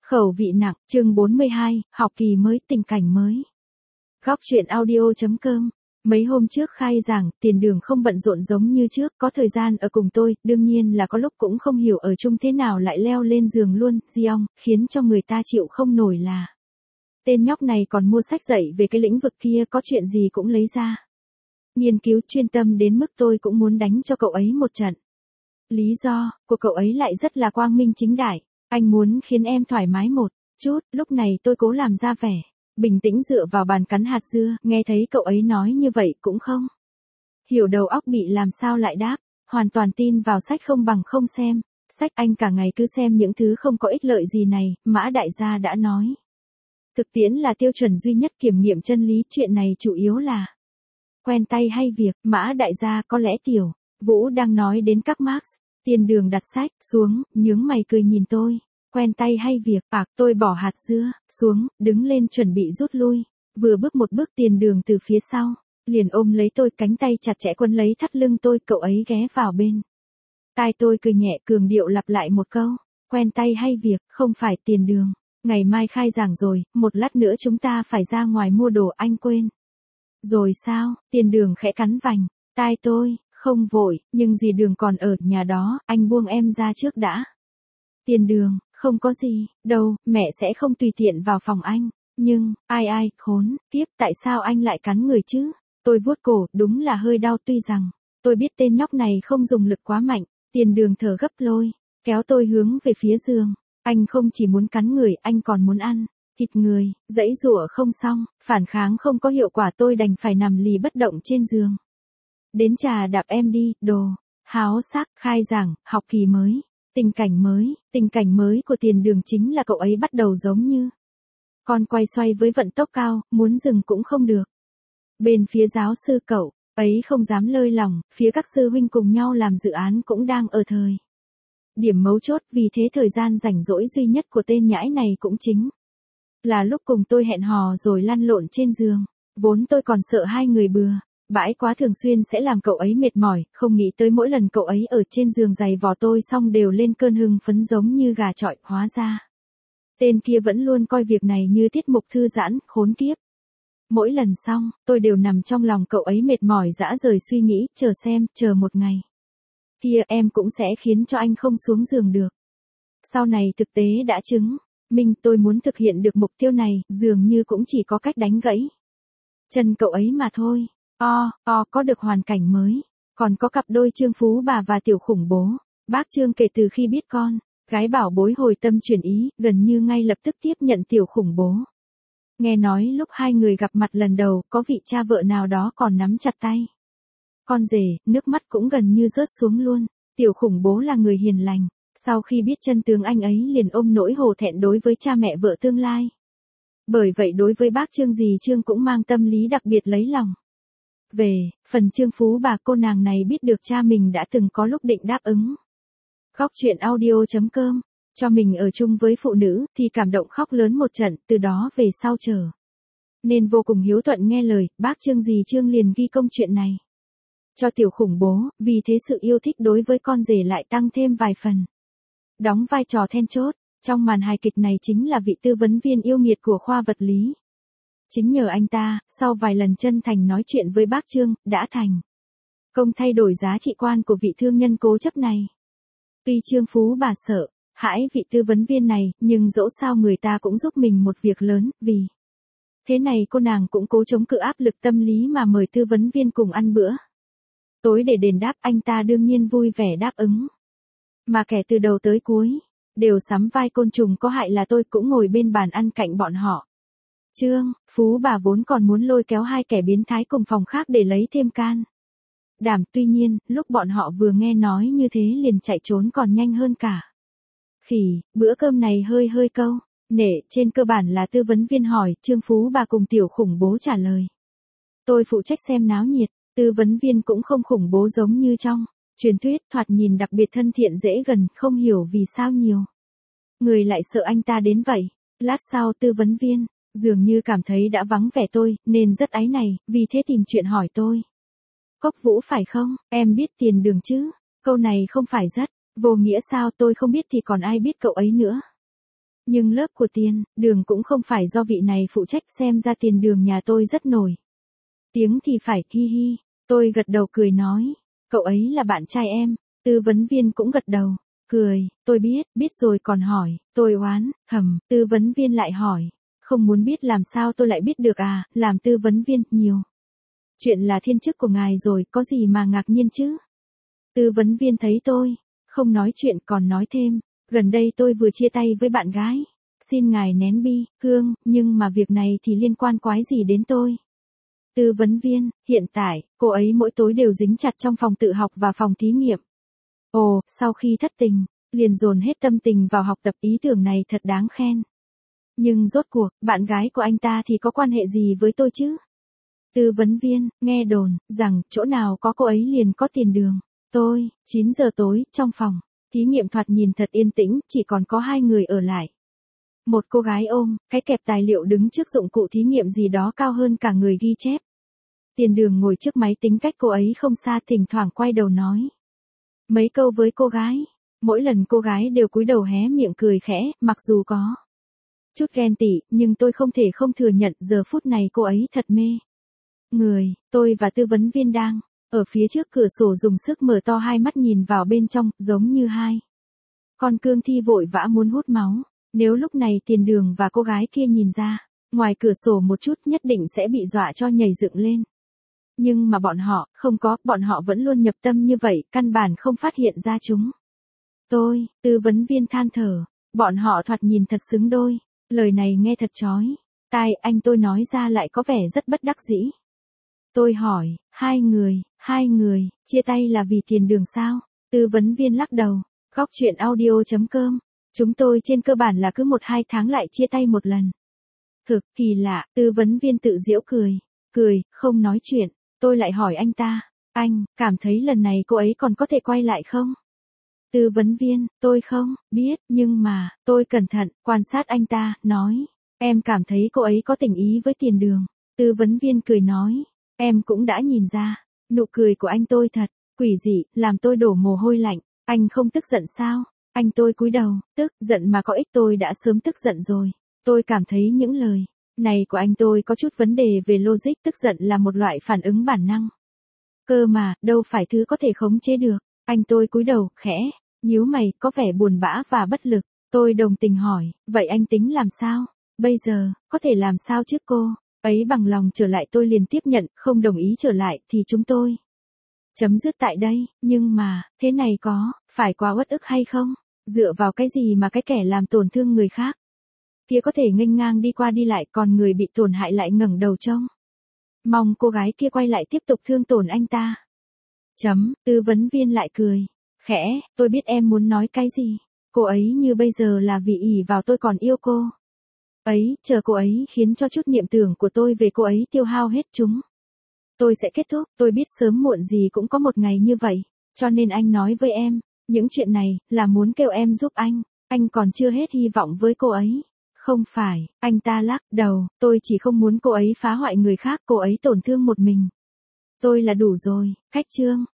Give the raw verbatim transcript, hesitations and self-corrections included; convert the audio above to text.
Khẩu vị nặng, chương bốn mươi hai, học kỳ mới, tình cảnh mới. Góc chuyện audio.com. Mấy hôm trước khai giảng, Tiền Đường không bận rộn giống như trước, có thời gian ở cùng tôi, đương nhiên là có lúc cũng không hiểu ở chung thế nào lại leo lên giường luôn, Giong, khiến cho người ta chịu không nổi là. Tên nhóc này còn mua sách dạy về cái lĩnh vực kia, có chuyện gì cũng lấy ra. Nghiên cứu chuyên tâm đến mức tôi cũng muốn đánh cho cậu ấy một trận. Lý do của cậu ấy lại rất là quang minh chính đại. Anh muốn khiến em thoải mái một chút, lúc này tôi cố làm ra vẻ bình tĩnh dựa vào bàn cắn hạt dưa, nghe thấy cậu ấy nói như vậy cũng không hiểu đầu óc bị làm sao lại đáp, hoàn toàn tin vào sách không bằng không xem, sách anh cả ngày cứ xem những thứ không có ích lợi gì này, Mã đại gia đã nói. Thực tiễn là tiêu chuẩn duy nhất kiểm nghiệm chân lý, chuyện này chủ yếu là quen tay hay việc, Mã đại gia có lẽ Tiểu Vũ đang nói đến các Marx. Tiền Đường đặt sách xuống, nhướng mày cười nhìn tôi. Quen tay hay việc, à, tôi bỏ hạt dưa xuống, đứng lên chuẩn bị rút lui. Vừa bước một bước Tiền Đường từ phía sau, liền ôm lấy tôi, cánh tay chặt chẽ quấn lấy thắt lưng tôi, cậu ấy ghé vào bên tai tôi cười nhẹ, cường điệu lặp lại một câu. Quen tay hay việc, không phải Tiền Đường. Ngày mai khai giảng rồi, một lát nữa chúng ta phải ra ngoài mua đồ, anh quên rồi sao? Tiền Đường khẽ cắn vành tai tôi. Không vội, nhưng dì Đường còn ở nhà đó, anh buông em ra trước đã. Tiền Đường, không có gì, đâu, mẹ sẽ không tùy tiện vào phòng anh. Nhưng, ai ai, khốn, tiếp, tại sao anh lại cắn người chứ? Tôi vuốt cổ, đúng là hơi đau, tuy rằng tôi biết tên nhóc này không dùng lực quá mạnh. Tiền Đường thở gấp lôi kéo tôi hướng về phía giường. Anh không chỉ muốn cắn người, anh còn muốn ăn thịt người. Giãy giụa không xong, phản kháng không có hiệu quả, tôi đành phải nằm lì bất động trên giường. Đến trà đạp em đi, đồ háo sắc. Khai giảng, học kỳ mới, tình cảnh mới. Tình cảnh mới của Tiền Đường chính là cậu ấy bắt đầu giống như con quay xoay với vận tốc cao, muốn dừng cũng không được. Bên phía giáo sư cậu ấy không dám lơi lỏng, phía các sư huynh cùng nhau làm dự án cũng đang ở thời điểm mấu chốt, vì thế thời gian rảnh rỗi duy nhất của tên nhãi này cũng chính là lúc cùng tôi hẹn hò rồi lăn lộn trên giường. Vốn tôi còn sợ hai người bừa bãi quá thường xuyên sẽ làm cậu ấy mệt mỏi, không nghĩ tới mỗi lần cậu ấy ở trên giường giày vò tôi xong đều lên cơn hưng phấn giống như gà chọi, hóa ra tên kia vẫn luôn coi việc này như tiết mục thư giãn, khốn kiếp. Mỗi lần xong, tôi đều nằm trong lòng cậu ấy mệt mỏi dã rời suy nghĩ, chờ xem, chờ một ngày kia em cũng sẽ khiến cho anh không xuống giường được. Sau này thực tế đã chứng minh tôi muốn thực hiện được mục tiêu này, dường như cũng chỉ có cách đánh gãy chân cậu ấy mà thôi. O, o, có được hoàn cảnh mới, còn có cặp đôi Trương Phú Bà và Tiểu Khủng Bố. Bác Trương kể từ khi biết con gái bảo bối hồi tâm chuyển ý, gần như ngay lập tức tiếp nhận Tiểu Khủng Bố. Nghe nói lúc hai người gặp mặt lần đầu, có vị cha vợ nào đó còn nắm chặt tay con rể, nước mắt cũng gần như rớt xuống luôn. Tiểu Khủng Bố là người hiền lành, sau khi biết chân tướng anh ấy liền ôm nỗi hổ thẹn đối với cha mẹ vợ tương lai. Bởi vậy đối với bác Trương dì Trương cũng mang tâm lý đặc biệt lấy lòng. Về phần Trương Phú Bà, cô nàng này biết được cha mình đã từng có lúc định đáp ứng góc chuyện audio.com cho mình ở chung với phụ nữ, thì cảm động khóc lớn một trận, từ đó về sau trở nên vô cùng hiếu thuận nghe lời. Bác Trương dì Trương liền ghi công chuyện này cho Tiểu Khủng Bố, vì thế sự yêu thích đối với con rể lại tăng thêm vài phần. Đóng vai trò then chốt trong màn hài kịch này chính là vị tư vấn viên yêu nghiệt của khoa vật lý. Chính nhờ anh ta, sau vài lần chân thành nói chuyện với bác Trương, đã thành công thay đổi giá trị quan của vị thương nhân cố chấp này. Tuy Trương Phú Bà sợ hãi vị tư vấn viên này, nhưng dẫu sao người ta cũng giúp mình một việc lớn, vì thế này cô nàng cũng cố chống cự áp lực tâm lý mà mời tư vấn viên cùng ăn bữa tối để đền đáp. Anh ta đương nhiên vui vẻ đáp ứng. Mà kẻ từ đầu tới cuối đều sắm vai côn trùng có hại là tôi, cũng ngồi bên bàn ăn cạnh bọn họ. Trương Phú Bà vốn còn muốn lôi kéo hai kẻ biến thái cùng phòng khác để lấy thêm can đảm, tuy nhiên, lúc bọn họ vừa nghe nói như thế liền chạy trốn còn nhanh hơn cả khỉ. Bữa cơm này hơi hơi câu nệ, trên cơ bản là tư vấn viên hỏi, Trương Phú Bà cùng Tiểu Khủng Bố trả lời. Tôi phụ trách xem náo nhiệt. Tư vấn viên cũng không khủng bố giống như trong truyền thuyết, thoạt nhìn đặc biệt thân thiện dễ gần, không hiểu vì sao nhiều người lại sợ anh ta đến vậy. Lát sau tư vấn viên dường như cảm thấy đã vắng vẻ tôi, nên rất áy này, vì thế tìm chuyện hỏi tôi. Cốc Vũ phải không? Em biết Tiền Đường chứ? Câu này không phải rất vô nghĩa sao? Tôi không biết thì còn ai biết cậu ấy nữa. Nhưng lớp của tiền đường cũng không phải do vị này phụ trách, xem ra tiền đường nhà tôi rất nổi tiếng thì phải, hi hi. Tôi gật đầu cười nói, cậu ấy là bạn trai em. Tư vấn viên cũng gật đầu, cười, tôi biết, biết rồi còn hỏi, tôi oán, thầm, tư vấn viên lại hỏi, không muốn biết làm sao tôi lại biết được à, làm tư vấn viên, nhiều. Chuyện là thiên chức của ngài rồi, có gì mà ngạc nhiên chứ? Tư vấn viên thấy tôi không nói chuyện còn nói thêm, gần đây tôi vừa chia tay với bạn gái. Xin ngài nén bi, thương, nhưng mà việc này thì liên quan quái gì đến tôi? Tư vấn viên, hiện tại, cô ấy mỗi tối đều dính chặt trong phòng tự học và phòng thí nghiệm. Ồ, sau khi thất tình, liền dồn hết tâm tình vào học tập, ý tưởng này thật đáng khen. Nhưng rốt cuộc, bạn gái của anh ta thì có quan hệ gì với tôi chứ? Tư vấn viên, nghe đồn, rằng, chỗ nào có cô ấy liền có tiền đường. Tôi, chín giờ tối, trong phòng, thí nghiệm thoạt nhìn thật yên tĩnh, chỉ còn có hai người ở lại. Một cô gái ôm, cái kẹp tài liệu đứng trước dụng cụ thí nghiệm gì đó cao hơn cả người ghi chép. Tiền đường ngồi trước máy tính cách cô ấy không xa, thỉnh thoảng quay đầu nói mấy câu với cô gái. Mỗi lần cô gái đều cúi đầu hé miệng cười khẽ, mặc dù có chút ghen tị, nhưng tôi không thể không thừa nhận giờ phút này cô ấy thật mê người. Tôi và tư vấn viên đang ở phía trước cửa sổ dùng sức mở to hai mắt nhìn vào bên trong, giống như hai con cương thi vội vã muốn hút máu. Nếu lúc này tiền đường và cô gái kia nhìn ra ngoài cửa sổ một chút, nhất định sẽ bị dọa cho nhảy dựng lên. Nhưng mà bọn họ, không có, bọn họ vẫn luôn nhập tâm như vậy, căn bản không phát hiện ra chúng. Tôi, tư vấn viên than thở, bọn họ thoạt nhìn thật xứng đôi. Lời này nghe thật chói tai, anh tôi nói ra lại có vẻ rất bất đắc dĩ. Tôi hỏi, hai người, hai người, chia tay là vì tiền đường sao? Tư vấn viên lắc đầu, góc chuyện audio chấm com. Chúng tôi trên cơ bản là cứ một hai tháng lại chia tay một lần. Thực kỳ lạ, tư vấn viên tự giễu cười, cười, không nói chuyện. Tôi lại hỏi anh ta, anh, cảm thấy lần này cô ấy còn có thể quay lại không? Tư vấn viên, tôi không biết, nhưng mà, tôi cẩn thận, quan sát anh ta, nói, em cảm thấy cô ấy có tình ý với tiền đường. Tư vấn viên cười nói, em cũng đã nhìn ra, nụ cười của anh tôi thật quỷ dị, làm tôi đổ mồ hôi lạnh. Anh không tức giận sao? Anh tôi cúi đầu, tức giận mà có ích, tôi đã sớm tức giận rồi. Tôi cảm thấy những lời này của anh tôi có chút vấn đề về logic, tức giận là một loại phản ứng bản năng. Cơ mà, đâu phải thứ có thể khống chế được. Anh tôi cúi đầu, khẽ nhíu mày, có vẻ buồn bã và bất lực. Tôi đồng tình hỏi, vậy anh tính làm sao? Bây giờ, có thể làm sao trước cô ấy bằng lòng trở lại? Tôi liền tiếp nhận, không đồng ý trở lại thì chúng tôi chấm dứt tại đây. Nhưng mà, thế này có phải quá uất ức hay không? Dựa vào cái gì mà cái kẻ làm tổn thương người khác kia có thể nghênh ngang đi qua đi lại, còn người bị tổn hại lại ngẩng đầu trông mong cô gái kia quay lại tiếp tục thương tổn anh ta. Chấm, tư vấn viên lại cười khẽ, tôi biết em muốn nói cái gì. Cô ấy như bây giờ là vì ỷ vào tôi còn yêu cô ấy, chờ cô ấy khiến cho chút niệm tưởng của tôi về cô ấy tiêu hao hết chúng, tôi sẽ kết thúc. Tôi biết sớm muộn gì cũng có một ngày như vậy, cho nên anh nói với em những chuyện này là muốn kêu em giúp anh. Anh còn chưa hết hy vọng với cô ấy. Không phải, anh ta lắc đầu, tôi chỉ không muốn cô ấy phá hoại người khác, cô ấy tổn thương một mình tôi là đủ rồi. Cách chương